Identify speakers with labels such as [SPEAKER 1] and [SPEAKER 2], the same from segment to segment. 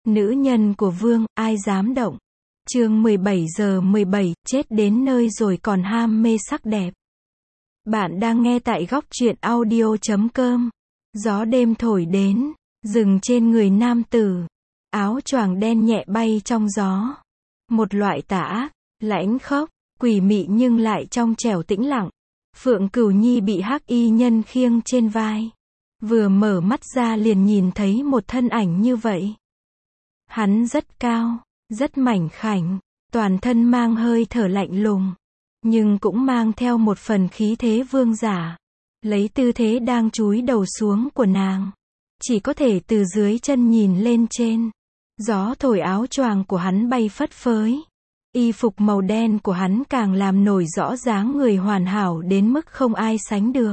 [SPEAKER 1] Nữ nhân của vương, ai dám động. Chương 17 giờ 17, chết đến nơi rồi còn ham mê sắc đẹp. Bạn đang nghe tại góc truyện audio.com. Gió đêm thổi đến, dừng trên người nam tử. Áo choàng đen nhẹ bay trong gió. Một loại tà ác, lãnh khốc, quỷ mị nhưng lại trong trẻo tĩnh lặng. Phượng Cửu Nhi bị hắc y nhân khiêng trên vai. Vừa mở mắt ra liền nhìn thấy một thân ảnh như vậy. Hắn rất cao, rất mảnh khảnh, toàn thân mang hơi thở lạnh lùng, nhưng cũng mang theo một phần khí thế vương giả. Lấy tư thế đang chúi đầu xuống của nàng, chỉ có thể từ dưới chân nhìn lên trên. Gió thổi áo choàng của hắn bay phất phới. Y phục màu đen của hắn càng làm nổi rõ dáng người hoàn hảo đến mức không ai sánh được.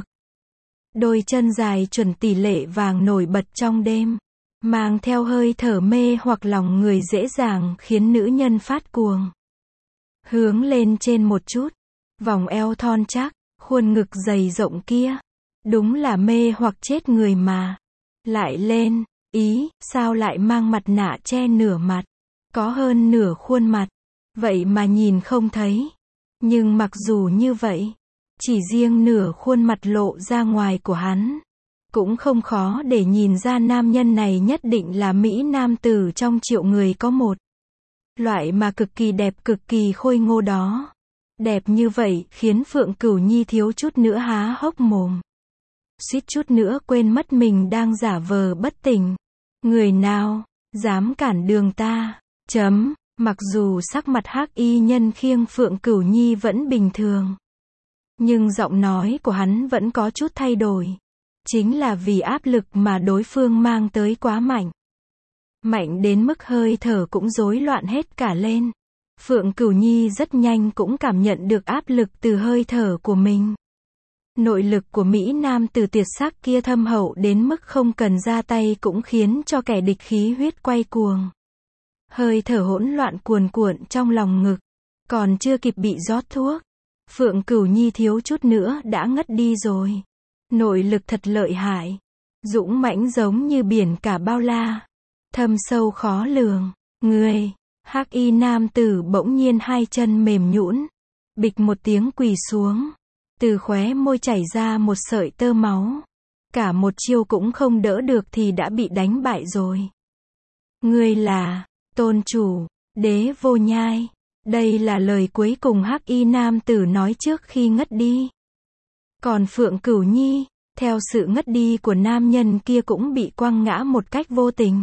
[SPEAKER 1] Đôi chân dài chuẩn tỷ lệ vàng nổi bật trong đêm, mang theo hơi thở mê hoặc lòng người dễ dàng khiến nữ nhân phát cuồng. Hướng lên trên một chút, vòng eo thon chắc, khuôn ngực dày rộng kia, đúng là mê hoặc chết người mà. Lại lên, sao lại mang mặt nạ che nửa mặt, có hơn nửa khuôn mặt, vậy mà nhìn không thấy. Nhưng mặc dù như vậy, chỉ riêng nửa khuôn mặt lộ ra ngoài của hắn, cũng không khó để nhìn ra nam nhân này nhất định là mỹ nam tử trong triệu người có một. Loại mà cực kỳ đẹp, cực kỳ khôi ngô đó. Đẹp như vậy khiến Phượng Cửu Nhi thiếu chút nữa há hốc mồm. Suýt chút nữa quên mất mình đang giả vờ bất tỉnh. Người nào dám cản đường ta? Mặc dù sắc mặt hắc y nhân khiêng Phượng Cửu Nhi vẫn bình thường, nhưng giọng nói của hắn vẫn có chút thay đổi. Chính là vì áp lực mà đối phương mang tới quá mạnh. Mạnh đến mức hơi thở cũng rối loạn hết cả lên. Phượng Cửu Nhi rất nhanh cũng cảm nhận được áp lực từ hơi thở của mình. Nội lực của Mỹ Nam từ tuyệt sắc kia thâm hậu đến mức không cần ra tay cũng khiến cho kẻ địch khí huyết quay cuồng. Hơi thở hỗn loạn cuồn cuộn trong lòng ngực. Còn chưa kịp bị rót thuốc, Phượng Cửu Nhi thiếu chút nữa đã ngất đi rồi. Nội lực thật lợi hại, dũng mãnh giống như biển cả bao la, thâm sâu khó lường. Người, hắc y nam tử bỗng nhiên hai chân mềm nhũn, bịch một tiếng quỳ xuống, từ khóe môi chảy ra một sợi tơ máu. Cả một chiêu cũng không đỡ được thì đã bị đánh bại rồi. Ngươi là tôn chủ, Đế Vô Nhai. Đây là lời cuối cùng hắc y nam tử nói trước khi ngất đi. Còn Phượng Cửu Nhi, theo sự ngất đi của nam nhân kia cũng bị quăng ngã một cách vô tình.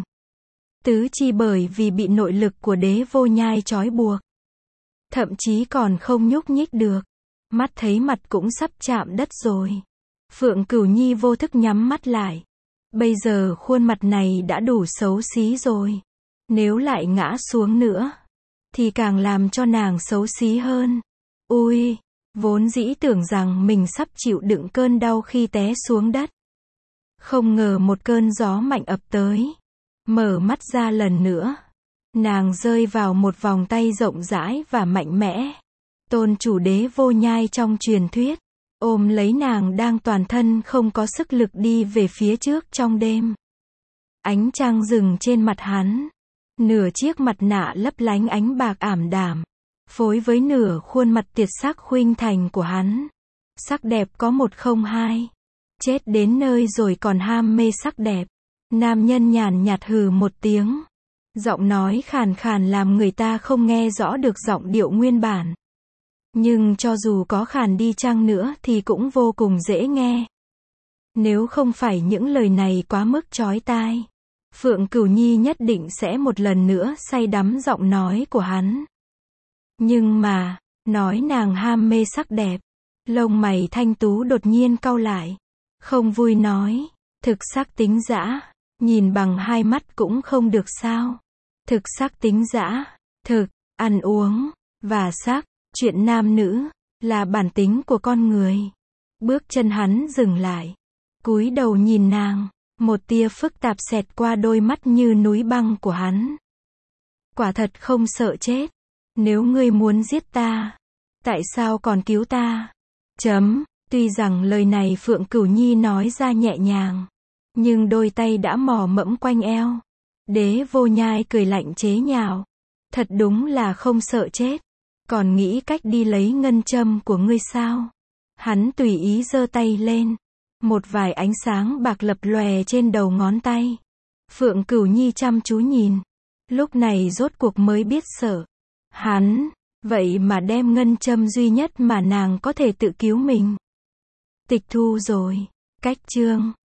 [SPEAKER 1] Tứ chi bởi vì bị nội lực của Đế Vô Nhai trói buộc. Thậm chí còn không nhúc nhích được. Mắt thấy mặt cũng sắp chạm đất rồi. Phượng Cửu Nhi vô thức nhắm mắt lại. Bây giờ khuôn mặt này đã đủ xấu xí rồi. Nếu lại ngã xuống nữa, thì càng làm cho nàng xấu xí hơn. Ui! Vốn dĩ tưởng rằng mình sắp chịu đựng cơn đau khi té xuống đất. Không ngờ một cơn gió mạnh ập tới. Mở mắt ra lần nữa, nàng rơi vào một vòng tay rộng rãi và mạnh mẽ. Tôn chủ Đế Vô Nhai trong truyền thuyết, ôm lấy nàng đang toàn thân không có sức lực đi về phía trước trong đêm. Ánh trăng rừng trên mặt hắn. Nửa chiếc mặt nạ lấp lánh ánh bạc ảm đạm, phối với nửa khuôn mặt tuyệt sắc khuynh thành của hắn. Sắc đẹp có một không hai. Chết đến nơi rồi còn ham mê sắc đẹp. Nam nhân nhàn nhạt hừ một tiếng. Giọng nói khàn khàn làm người ta không nghe rõ được giọng điệu nguyên bản. Nhưng cho dù có khàn đi chăng nữa thì cũng vô cùng dễ nghe. Nếu không phải những lời này quá mức chói tai, Phượng Cửu Nhi nhất định sẽ một lần nữa say đắm giọng nói của hắn. Nhưng mà, nói nàng ham mê sắc đẹp, lông mày thanh tú đột nhiên cau lại. Không vui nói, thực sắc tính dã, nhìn bằng hai mắt cũng không được sao. Thực sắc tính dã, thực, ăn uống, và sắc, chuyện nam nữ, là bản tính của con người. Bước chân hắn dừng lại, cúi đầu nhìn nàng, một tia phức tạp xẹt qua đôi mắt như núi băng của hắn. Quả thật không sợ chết. Nếu ngươi muốn giết ta, tại sao còn cứu ta? Tuy rằng lời này Phượng Cửu Nhi nói ra nhẹ nhàng, nhưng đôi tay đã mò mẫm quanh eo. Đế Vô Nhai cười lạnh chế nhạo. Thật đúng là không sợ chết. Còn nghĩ cách đi lấy ngân châm của ngươi sao? Hắn tùy ý giơ tay lên. Một vài ánh sáng bạc lập lòe trên đầu ngón tay. Phượng Cửu Nhi chăm chú nhìn. Lúc này rốt cuộc mới biết sợ. Hắn, vậy mà đem ngân châm duy nhất mà nàng có thể tự cứu mình. Tịch thu rồi. Cách chương